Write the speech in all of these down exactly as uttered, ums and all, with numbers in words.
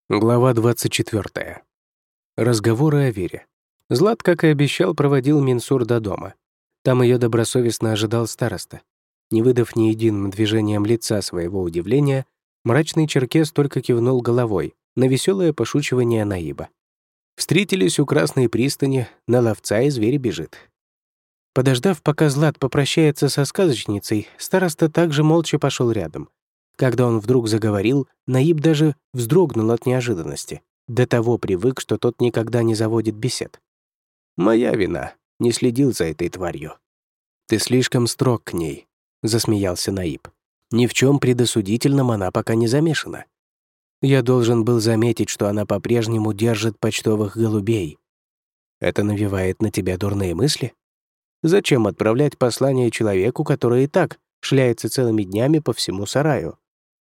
Глава двадцать четвёртая. Разговоры о Вере. Злат, как и обещал, проводил Минсур до дома. Там ее добросовестно ожидал староста. Не выдав ни единым движением лица своего удивления, мрачный черкес только кивнул головой на веселое пошучивание Наиба. Встретились у Красной пристани, на ловца и зверь бежит. Подождав, пока Злат попрощается со сказочницей, староста также молча пошел рядом. Когда он вдруг заговорил, Наиб даже вздрогнул от неожиданности. До того привык, что тот никогда не заводит бесед. «Моя вина. Не следил за этой тварью». «Ты слишком строг к ней», — засмеялся Наиб. «Ни в чем предосудительном она пока не замешана. Я должен был заметить, что она по-прежнему держит почтовых голубей. Это навевает на тебя дурные мысли? Зачем отправлять послание человеку, который и так шляется целыми днями по всему сараю?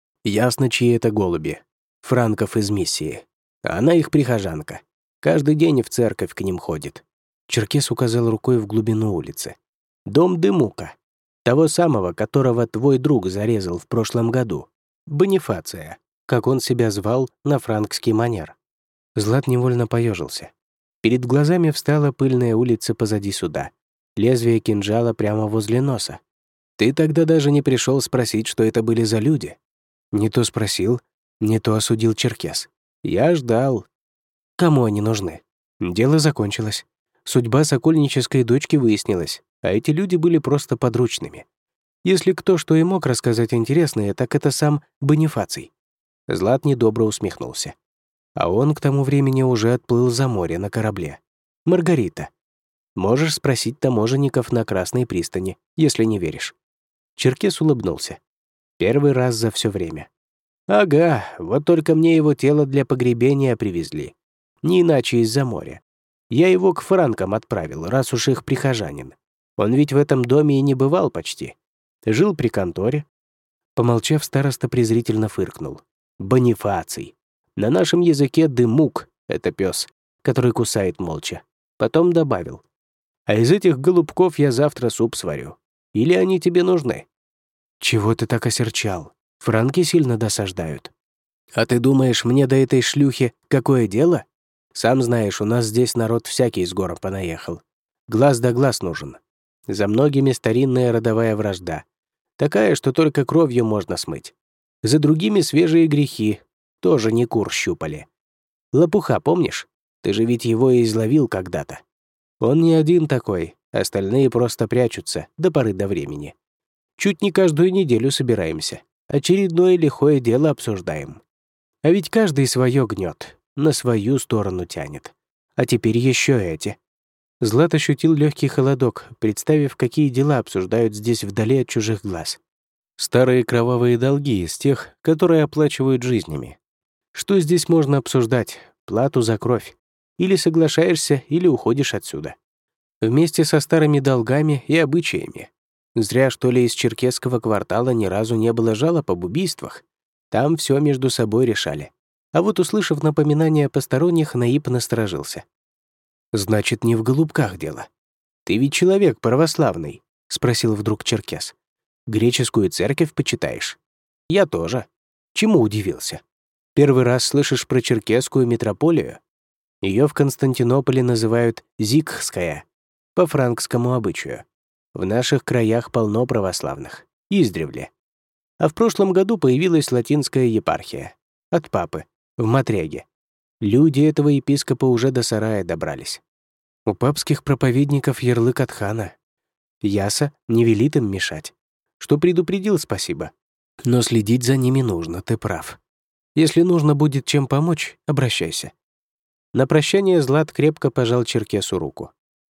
Ясно, чьи это голуби. Франков из миссии. А она их прихожанка. Каждый день в церковь к ним ходит». Черкес указал рукой в глубину улицы. «Дом Дымука. Того самого, которого твой друг зарезал в прошлом году. Бонифация, как он себя звал на франкский манер». Злат невольно поежился. Перед глазами встала пыльная улица позади суда. Лезвие кинжала прямо возле носа. «Ты тогда даже не пришел спросить, что это были за люди». Не то спросил, не то осудил черкес. «Я ждал». Кому они нужны? Дело закончилось. Судьба сокольнической дочки выяснилась, а эти люди были просто подручными. Если кто что и мог рассказать интересное, так это сам Бонифаций. Злат недобро усмехнулся. А он к тому времени уже отплыл за море на корабле. «Маргарита. Можешь спросить таможенников на Красной пристани, если не веришь». Черкес улыбнулся. Первый раз за все время. «Ага, вот только мне его тело для погребения привезли. Не иначе из-за моря. Я его к франкам отправил, раз уж их прихожанин. Он ведь в этом доме и не бывал почти. Жил при конторе». Помолчав, староста презрительно фыркнул. «Бонифаций. На нашем языке Дымук — это пес, который кусает молча». Потом добавил. «А из этих голубков я завтра суп сварю. Или они тебе нужны?» «Чего ты так осерчал? Франки сильно досаждают». «А ты думаешь, мне до этой шлюхи какое дело? Сам знаешь, у нас здесь народ всякий с гором понаехал. Глаз да глаз нужен. За многими старинная родовая вражда. Такая, что только кровью можно смыть. За другими свежие грехи. Тоже не кур щупали. Лопуха, помнишь? Ты же ведь его и изловил когда-то. Он не один такой, остальные просто прячутся до поры до времени. Чуть не каждую неделю собираемся. Очередное лихое дело обсуждаем. А ведь каждый свое гнет, на свою сторону тянет. А теперь еще эти». Злат ощутил легкий холодок, представив, какие дела обсуждают здесь вдали от чужих глаз. Старые кровавые долги из тех, которые оплачивают жизнями. Что здесь можно обсуждать? Плату за кровь. Или соглашаешься, или уходишь отсюда. Вместе со старыми долгами и обычаями. Зря, что ли, из черкесского квартала ни разу не было жалоб об убийствах. Там все между собой решали. А вот, услышав напоминание о посторонних, Наиб насторожился. «Значит, не в голубках дело. Ты ведь человек православный?» — спросил вдруг черкес. «Греческую церковь почитаешь?» «Я тоже. Чему удивился? Первый раз слышишь про черкесскую митрополию? Ее в Константинополе называют Зикхская, по франкскому обычаю. В наших краях полно православных. Издревле. А в прошлом году появилась латинская епархия. От папы. В Матряге. Люди этого епископа уже до сарая добрались. У папских проповедников ярлык от хана. Яса не велит им мешать. Что предупредил, спасибо. Но следить за ними нужно, ты прав. Если нужно будет чем помочь, обращайся». На прощание Злат крепко пожал черкесу руку.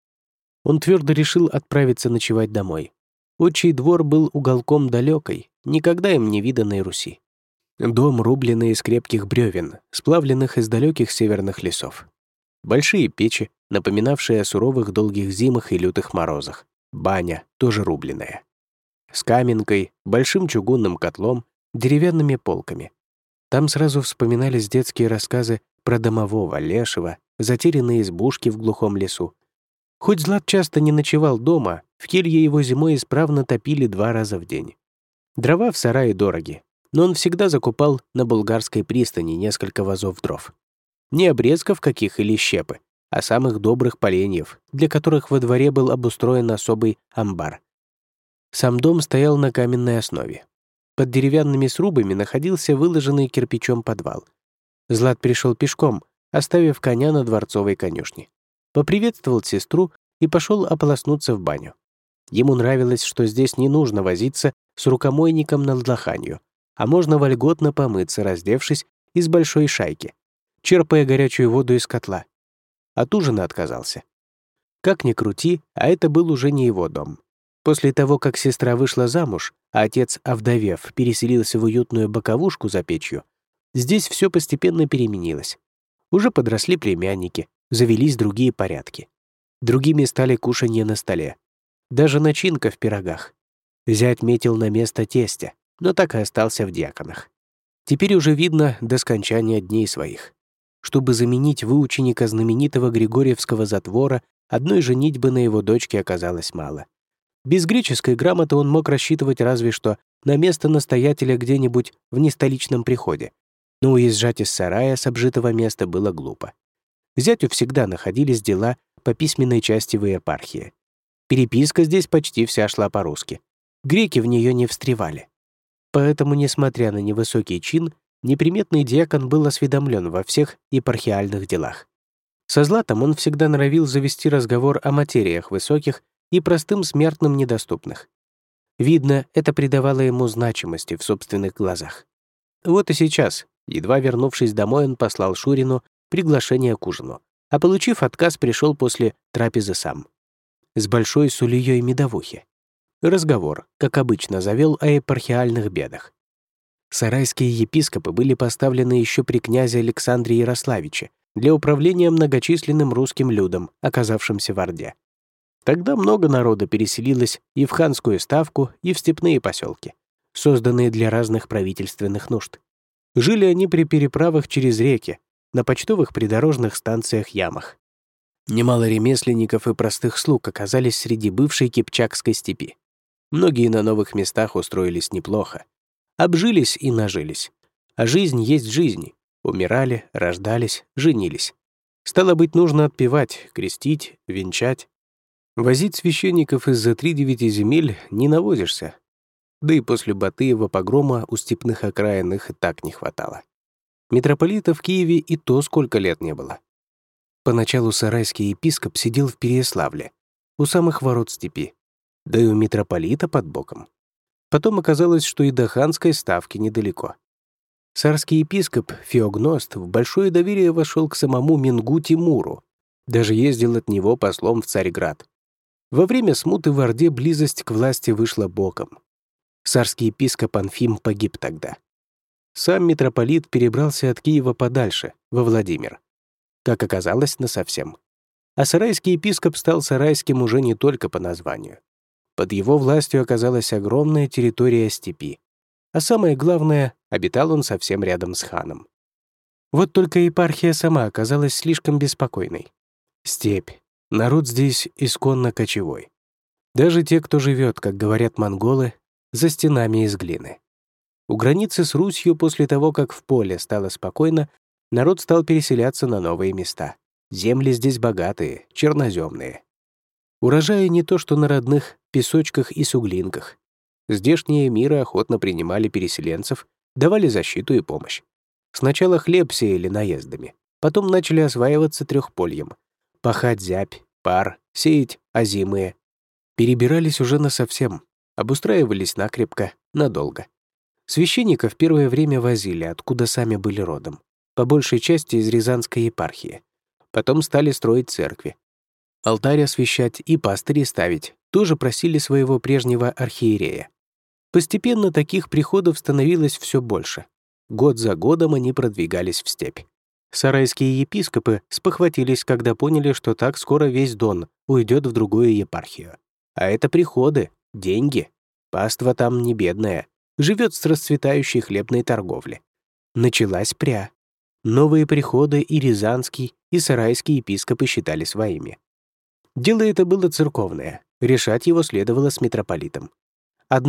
Он твердо решил отправиться ночевать домой. Отчий двор был уголком далекой, никогда им не виданной Руси. Дом, рубленный из крепких бревен, сплавленных из далеких северных лесов. Большие печи, напоминавшие о суровых долгих зимах и лютых морозах. Баня, тоже рубленная. С каменкой, большим чугунным котлом, деревянными полками. Там сразу вспоминались детские рассказы про домового, лешего, затерянные избушки в глухом лесу. Хоть Злат часто не ночевал дома, в келье его зимой исправно топили два раза в день. Дрова в сарае дороги. но он всегда закупал на Булгарской пристани несколько вазов дров. Не обрезков каких или щепы, а самых добрых поленьев, для которых во дворе был обустроен особый амбар. Сам дом стоял на каменной основе. Под деревянными срубами находился выложенный кирпичом подвал. Злат пришел пешком, оставив коня на дворцовой конюшне. Поприветствовал сестру и пошел ополоснуться в баню. Ему нравилось, что здесь не нужно возиться с рукомойником над лоханью, а можно вольготно помыться, раздевшись из большой шайки, черпая горячую воду из котла. От ужина отказался. Как ни крути, а это был уже не его дом. После того, как сестра вышла замуж, а отец, овдовев, переселился в уютную боковушку за печью, здесь все постепенно переменилось. Уже подросли племянники, завелись другие порядки. Другими стали кушанья на столе. Даже начинка в пирогах. Зять метил на место тестя, но так и остался в дьяконах. Теперь уже видно до скончания дней своих. Чтобы заменить выученика знаменитого Григорьевского затвора, одной женитьбы на его дочке оказалось мало. Без греческой грамоты он мог рассчитывать разве что на место настоятеля где-нибудь в нестоличном приходе, но уезжать из сарая с обжитого места было глупо. Зятю всегда находились дела по письменной части в епархии. Переписка здесь почти вся шла по-русски. Греки в нее не встревали. Поэтому, несмотря на невысокий чин, неприметный диакон был осведомлен во всех епархиальных делах. Со Златом он всегда норовил завести разговор о материях высоких и простым смертным недоступных. Видно, это придавало ему значимости в собственных глазах. Вот и сейчас, едва вернувшись домой, он послал Шурину приглашение к ужину, а получив отказ, пришел после трапезы сам. С большой сулеей медовухи. Разговор, как обычно, завел о епархиальных бедах. Сарайские епископы были поставлены еще при князе Александре Ярославиче для управления многочисленным русским людом, оказавшимся в Орде. Тогда много народа переселилось и в ханскую ставку, и в степные поселки, созданные для разных правительственных нужд. Жили они при переправах через реки, на почтовых придорожных станциях-ямах. Немало ремесленников и простых слуг оказались среди бывшей Кипчакской степи. Многие на новых местах устроились неплохо. Обжились и нажились. А жизнь есть жизнь. Умирали, рождались, женились. Стало быть, нужно отпевать, крестить, венчать. Возить священников из-за тридевяти земель не навозишься. Да и после Батыева погрома у степных окраин их и так не хватало. Митрополита в Киеве и то сколько лет не было. Поначалу сарайский епископ сидел в Переяславле, у самых ворот степи, да и у митрополита под боком. Потом оказалось, что и до ханской ставки недалеко. Царский епископ Феогност в большое доверие вошел к самому Мингу Тимуру, даже ездил от него послом в Царьград. Во время смуты в Орде близость к власти вышла боком. Царский епископ Анфим погиб тогда. Сам митрополит перебрался от Киева подальше, во Владимир. Как оказалось, насовсем. А сарайский епископ стал сарайским уже не только по названию. Под его властью оказалась огромная территория степи. А самое главное, обитал он совсем рядом с ханом. Вот только епархия сама оказалась слишком беспокойной. Степь. Народ здесь исконно кочевой. Даже те, кто живет, как говорят монголы, за стенами из глины. У границы с Русью после того, как в поле стало спокойно, народ стал переселяться на новые места. Земли здесь богатые, черноземные. Урожаи не то что на родных песочках и суглинках. Здешние миры охотно принимали переселенцев, давали защиту и помощь. Сначала хлеб сеяли наездами, потом начали осваиваться трехпольем. Пахать зябь, пар, сеять озимые. Перебирались уже насовсем, обустраивались накрепко, надолго. Священников первое время возили, откуда сами были родом, по большей части из Рязанской епархии. Потом стали строить церкви. Алтарь освящать и пастыри ставить тоже просили своего прежнего архиерея. Постепенно таких приходов становилось все больше. Год за годом они продвигались в степь. Сарайские епископы спохватились, когда поняли, что так скоро весь Дон уйдет в другую епархию. А это приходы, деньги. Паства там не бедная, живет с расцветающей хлебной торговли. Началась пря. Новые приходы и рязанский, и сарайский епископы считали своими. Дело это было церковное, решать его следовало с митрополитом. Однако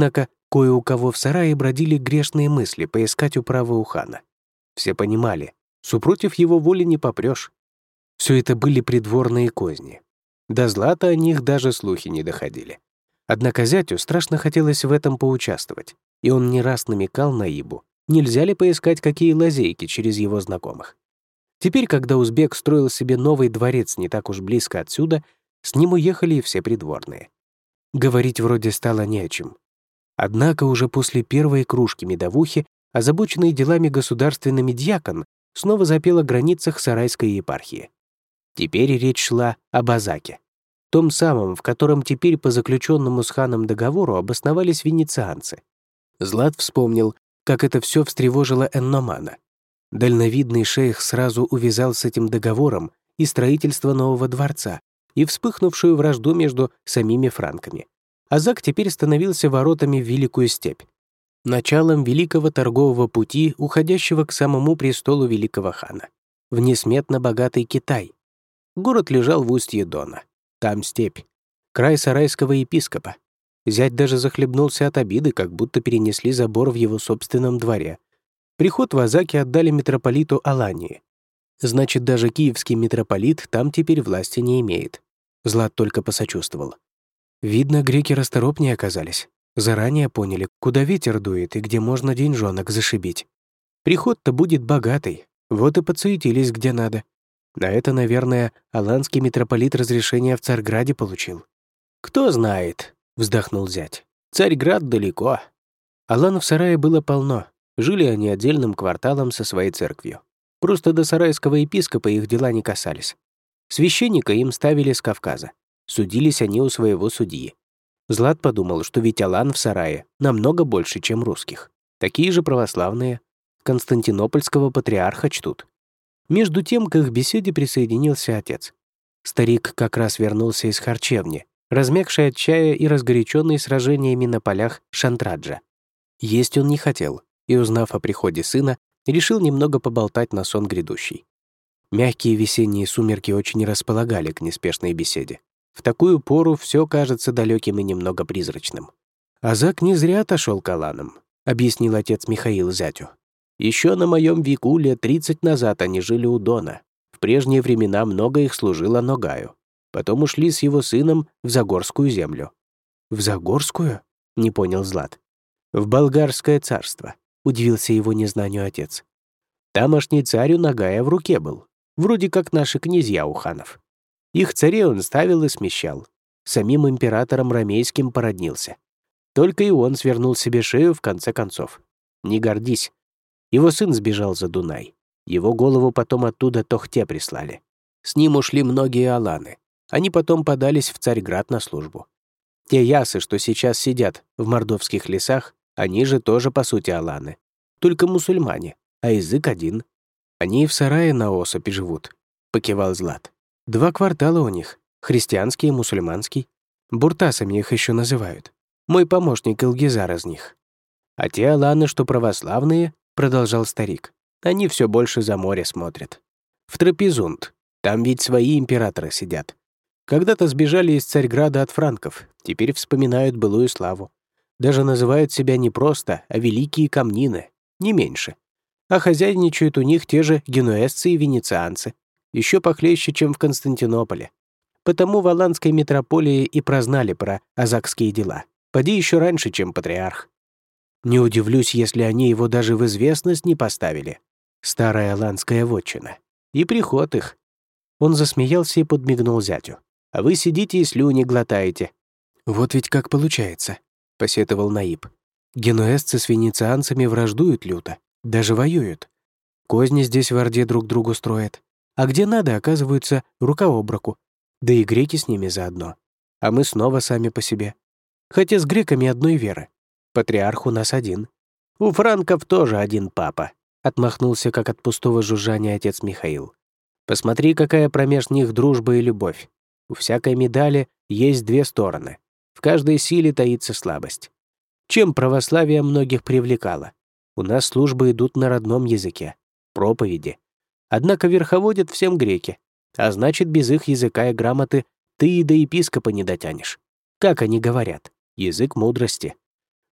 Кое у кого в сарае бродили грешные мысли поискать управы у хана. Все понимали, супротив его воли не попрешь. Все это были придворные козни. До Злата о них даже слухи не доходили. Однако зятю страшно хотелось в этом поучаствовать, и он не раз намекал Наибу, нельзя ли поискать какие лазейки через его знакомых. Теперь, когда узбек строил себе новый дворец не так уж близко отсюда, с ним уехали и все придворные. Говорить вроде стало не о чем. Однако уже после первой кружки медовухи, озабоченный делами государственными дьякон, снова запел о границах сарайской епархии. Теперь речь шла об Азаке, том самом, в котором теперь по заключенному с ханом договору обосновались венецианцы. Злат вспомнил, как это все встревожило Энномана. Дальновидный шейх сразу увязал с этим договором и строительство нового дворца, и вспыхнувшую вражду между самими франками. Азак теперь становился воротами в Великую степь, началом великого торгового пути, уходящего к самому престолу великого хана, в несметно богатый Китай. Город лежал в устье Дона. Там степь, край сарайского епископа. Зять даже захлебнулся от обиды, как будто перенесли забор в его собственном дворе. Приход в Азаки отдали митрополиту Алании. Значит, даже киевский митрополит там теперь власти не имеет. Злат только посочувствовал. Видно, греки расторопнее оказались. Заранее поняли, куда ветер дует и где можно деньжонок зашибить. Приход-то будет богатый, вот и подсуетились где надо. На это, наверное, аланский митрополит разрешение в Царьграде получил. «Кто знает», — вздохнул зять. «Царьград далеко». Алан в сарае было полно. Жили они отдельным кварталом со своей церковью. Просто до сарайского епископа их дела не касались. Священника им ставили с Кавказа. Судились они у своего судьи. Злат подумал, что ведь Алан в сарае намного больше, чем русских. Такие же православные. Константинопольского патриарха чтут. Между тем, к их беседе присоединился отец. Старик как раз вернулся из харчевни, размягший от чая и разгоряченный сражениями на полях Шантраджа. Есть он не хотел, и, узнав о приходе сына, решил немного поболтать на сон грядущий. Мягкие весенние сумерки очень располагали к неспешной беседе. В такую пору все кажется далеким и немного призрачным. «Азак не зря отошел к Аланам», — объяснил отец Михаил зятю. Еще на моем веку лет тридцать назад они жили у Дона. В прежние времена много их служило Ногаю. Потом ушли с его сыном в Загорскую землю». «В Загорскую?» — не понял Злат. «В Болгарское царство», — удивился его незнанию отец. «Тамошний царь у Ногая в руке был, вроде как наши князья у ханов. Их царей он ставил и смещал. Самим императором ромейским породнился. Только и он свернул себе шею в конце концов. Не гордись. Его сын сбежал за Дунай. Его голову потом оттуда Тохте прислали. С ним ушли многие аланы. Они потом подались в Царьград на службу. Те ясы, что сейчас сидят в мордовских лесах, они же тоже, по сути, аланы. Только мусульмане, а язык один. Они и в сарае на особи живут», — покивал Злат. «Два квартала у них, христианский и мусульманский. Буртасами их еще называют. Мой помощник Илгизар из них. А те аланы, что православные, — продолжал старик, — они все больше за море смотрят. В Трапезунд. Там ведь свои императоры сидят. Когда-то сбежали из Царьграда от франков, теперь вспоминают былую славу. Даже называют себя не просто, а великие камнины, не меньше. А хозяйничают у них те же генуэзцы и венецианцы, еще похлеще, чем в Константинополе. Потому в аланской метрополии и прознали про азакские дела. Поди еще раньше, чем патриарх. Не удивлюсь, если они его даже в известность не поставили. Старая аланская вотчина. И приход их». Он засмеялся и подмигнул зятю. «А вы сидите и слюни глотаете». «Вот ведь как получается», — посетовал Наиб. «Генуэзцы с венецианцами враждуют люто, даже воюют. Козни здесь в Орде друг другу строят. А где надо, оказываются рука об руку. Да и греки с ними заодно. А мы снова сами по себе. Хотя с греками одной веры. Патриарх у нас один. У франков тоже один папа», — отмахнулся, как от пустого жужжания отец Михаил. «Посмотри, какая промеж них дружба и любовь. У всякой медали есть две стороны. В каждой силе таится слабость. Чем православие многих привлекало? У нас службы идут на родном языке, проповеди. Однако верховодят всем греки, а значит, без их языка и грамоты ты и до епископа не дотянешь. Как они говорят? Язык мудрости.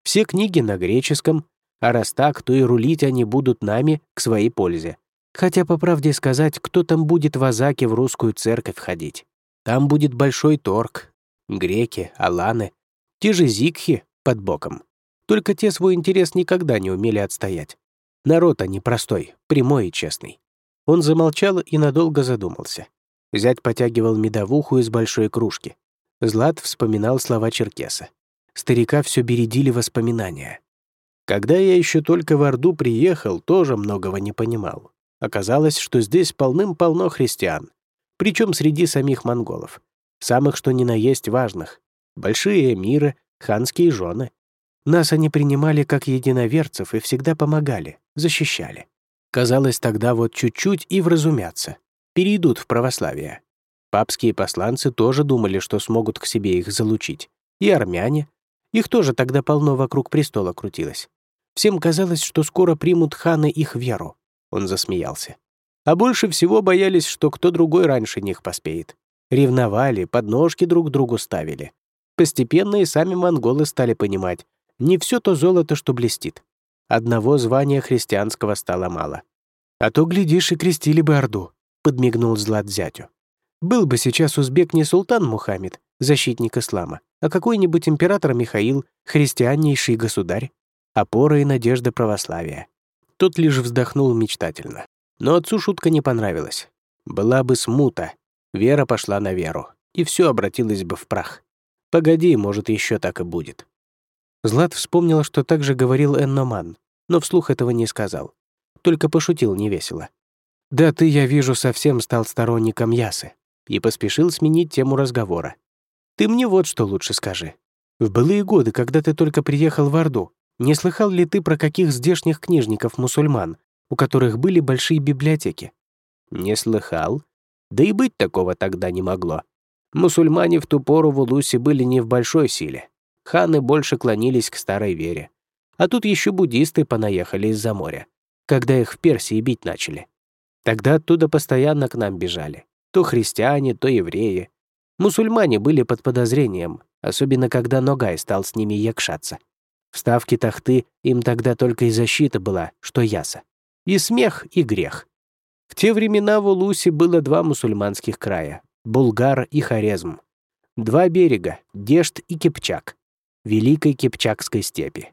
Все книги на греческом, а раз так, то и рулить они будут нами к своей пользе. Хотя, по правде сказать, кто там будет в Азаке в русскую церковь ходить? Там будет большой торг. Греки, аланы, те же зикхи под боком. Только те свой интерес никогда не умели отстоять. Народ они простой, прямой и честный. Он замолчал и надолго задумался. Зять потягивал медовуху из большой кружки. Злат вспоминал слова черкеса. Старика все бередили воспоминания. Когда я еще только в Орду приехал, тоже многого не понимал. Оказалось, что здесь полным-полно христиан. Причем среди самих монголов. Самых что ни на есть важных. Большие эмиры, ханские жены. Нас они принимали как единоверцев и всегда помогали, защищали. Казалось, тогда вот чуть-чуть и вразумятся. Перейдут в православие. Папские посланцы тоже думали, что смогут к себе их залучить. И армяне. Их тоже тогда полно вокруг престола крутилось. Всем казалось, что скоро примут ханы их веру. Он засмеялся. А больше всего боялись, что кто другой раньше них поспеет. Ревновали, подножки друг другу ставили. Постепенно и сами монголы стали понимать, не все то золото, что блестит. Одного звания христианского стало мало. А то, глядишь, и крестили бы Орду, подмигнул Злат зятю. Был бы сейчас узбек не султан Мухаммед, защитник ислама, а какой-нибудь император Михаил, христианнейший государь, опора и надежда православия. Тот лишь вздохнул мечтательно. Но отцу шутка не понравилась. Была бы смута, вера пошла на веру, и все обратилось бы в прах. Погоди, может, еще так и будет. Злат вспомнил, что так же говорил Энноман, но вслух этого не сказал. Только пошутил невесело. «Да ты, я вижу, совсем стал сторонником Ясы», и поспешил сменить тему разговора. «Ты мне вот что лучше скажи. В былые годы, когда ты только приехал в Орду, не слыхал ли ты про каких здешних книжников-мусульман, у которых были большие библиотеки?» «Не слыхал. Да и быть такого тогда не могло. Мусульмане в ту пору в Улусе были не в большой силе. Ханы больше клонились к старой вере. А тут еще буддисты понаехали из-за моря, когда их в Персии бить начали. Тогда оттуда постоянно к нам бежали. То христиане, то евреи. Мусульмане были под подозрением, особенно когда Ногай стал с ними якшаться. В ставке тахты им тогда только и защита была, что Яса. И смех, и грех. В те времена в Улусе было два мусульманских края — Булгар и Хорезм. Два берега — Дешт и Кипчак, Великой Кипчакской степи.